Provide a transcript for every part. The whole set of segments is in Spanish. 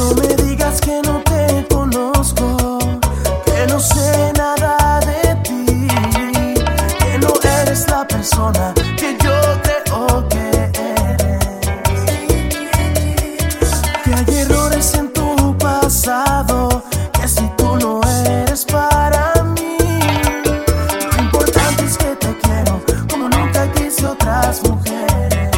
No me digas que no te conozco, que no sé nada de ti, que no eres la persona que yo creo que eres, que hay errores en tu pasado, que si tú no eres para mí, lo importante es que te quiero como nunca quise otras mujeres.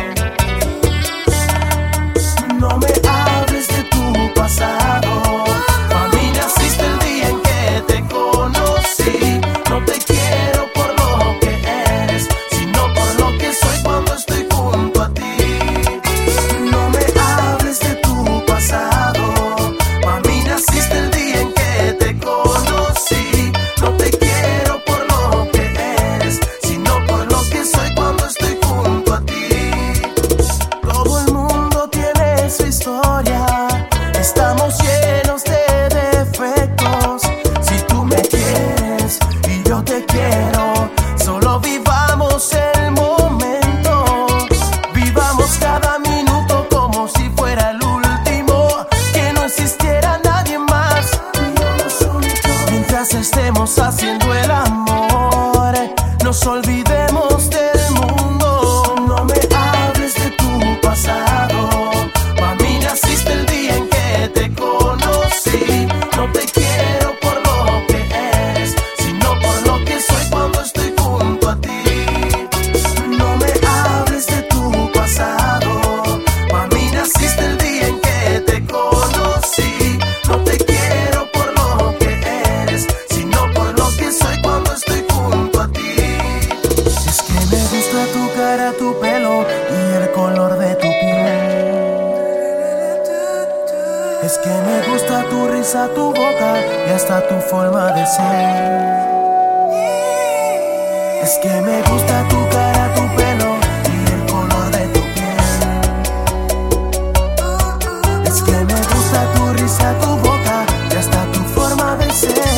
No me hables de tu pasado, a mí naciste el día en que te conocí. No te quiero por lo que eres, sino por lo que soy cuando estoy junto a ti. No me hables de tu pasado, a mí naciste el día en que te conocí. No te quiero por lo que eres, sino por lo que soy cuando estoy junto a ti. Todo el mundo tiene su historia, estamos llenos de defectos. Si tú me quieres y yo te quiero, solo vivamos el momento, vivamos cada minuto como si fuera el último, que no existiera nadie más. Mientras estemos haciendo el amor, nos olvidemos del mundo. No me hables de tu pasado, a mí naciste el día en que te conocí. No te quiero por lo que eres, sino por lo que soy cuando estoy junto a ti. No me hables de tu pasado, a mí naciste el día en que te conocí. No te quiero por lo que eres, sino por lo que soy cuando estoy junto a ti. Es que me gusta tu cara, tu pelo y el color de tu piel. Es que me gusta tu risa, tu boca y hasta tu forma de ser. Es que me gusta tu cara, tu pelo y el color de tu piel. Es que me gusta tu risa, tu boca y hasta tu forma de ser.